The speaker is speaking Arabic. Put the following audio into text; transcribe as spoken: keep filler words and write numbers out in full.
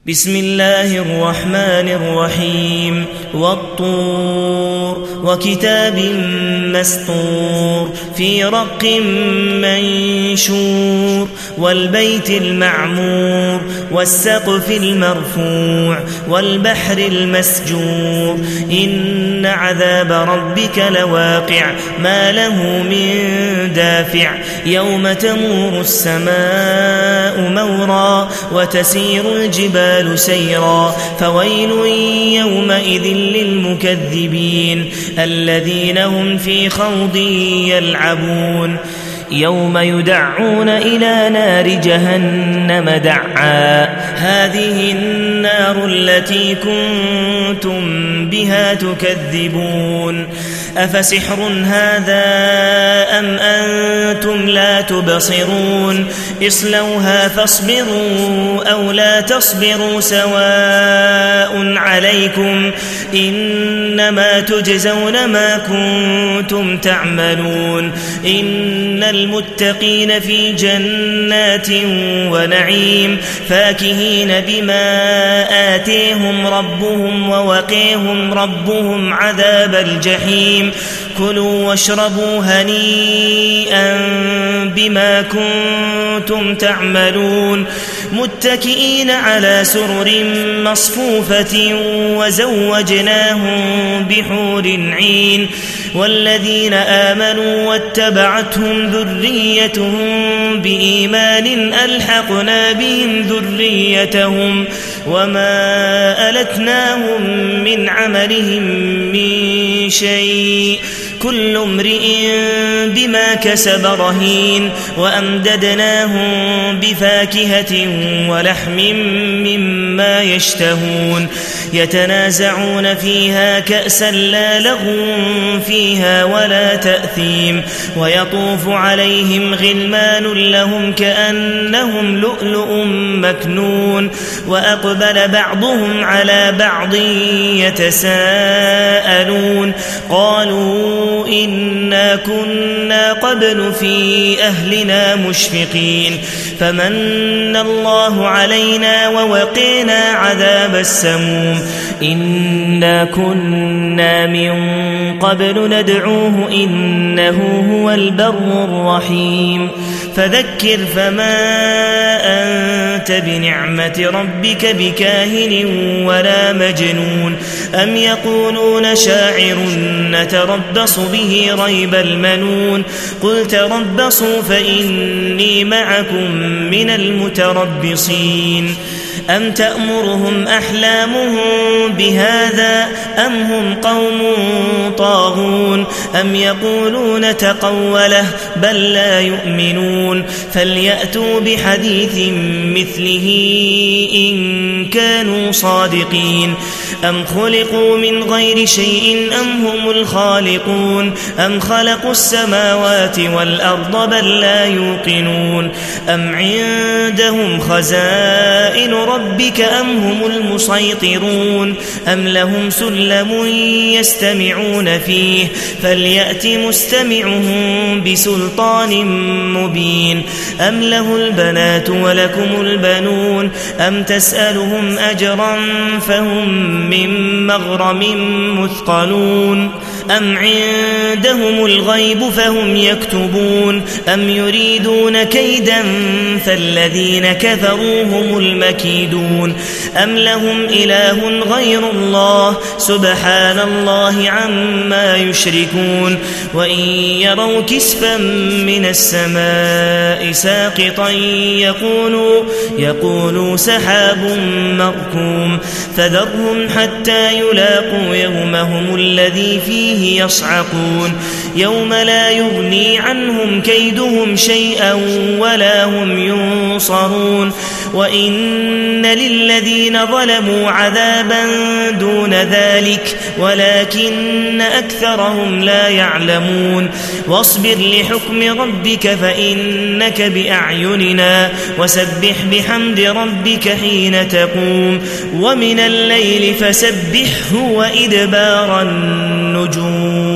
بسم الله الرحمن الرحيم والطور وكتاب مسطور في رق منشور والبيت المعمور والسقف المرفوع والبحر المسجور إن عذاب ربك لواقع ما له من دافع يوم تمور السماء مورا وتسير الجبال سيرا فويل يومئذ للمكذبين الذين هم في خوض يلعبون يوم يدعون إلى نار جهنم دعا هذه النار التي كنتم بها تكذبون أفسحر هذا أم أنتم لا تبصرون اصلوها فاصبروا أو لا تصبروا سواء عليكم إنما تجزون ما كنتم تعملون إن المتقين في جنات ونعيم فاكهين بما آتيهم ربهم ووقيهم ربهم عذاب الجحيم كلوا واشربوا هنيئا بما كنتم تعملون متكئين على سرر مصفوفة وزوجناهم بحور عين والذين آمنوا واتبعتهم ذريتهم بإيمان ألحقنا بهم ذريتهم وما ألتناهم من عملهم من شيء كل امرئ بما كسب رهين وأمددناهم بفاكهة ولحم مما يشتهون يتنازعون فيها كأسا لا لغو فيها ولا تأثيم ويطوف عليهم غلمان لهم كأنهم لؤلؤ مكنون وأقبل بعضهم على بعض يتساءلون قالوا إنا كنا قبل في أهلنا مشفقين فمن الله علينا ووقينا عذاب السموم إنا كنا من قبل ندعوه إنه هو البر الرحيم فذكر فما أنت بنعمة ربك بكاهن ولا مجنون أم يقولون شاعر نتربص به ريب المنون قل تربصوا فإني معكم من المتربصين أم تأمرهم أحلامهم بهذا أم هم قوم طاغون أم يقولون تقوله بل لا يؤمنون فليأتوا بحديث مثله إن كانوا صادقين أم خلقوا من غير شيء أم هم الخالقون أم خلقوا السماوات والأرض بل لا يوقنون أم عندهم خزائن ربك أم هم المسيطرون أم لهم سلم يستمعون فيه فليأت مستمعهم بسلطان مبين أم له البنات ولكم البنون أم تسألهم أجرا فهم من مغرم مثقلون أم عندهم الغيب فهم يكتبون أم يريدون كيدا فالذين كفروا هم المكيدون أم لهم إله غير الله سبحان الله عما يشركون وإن يروا كسفا من السماء ساقطا يقولوا, يقولوا سحاب مركوم فذرهم حتى يلاقوا يومهم الذي فيه يصعقون يوم لا يغني عنهم كيدهم شيئا ولا هم ينصرون وإن للذين ظلموا عذابا دون ذلك ولكن أكثرهم لا يعلمون واصبر لحكم ربك فإنك بأعيننا وسبح بحمد ربك حين تقوم ومن الليل فسبحه وإدبار النجوم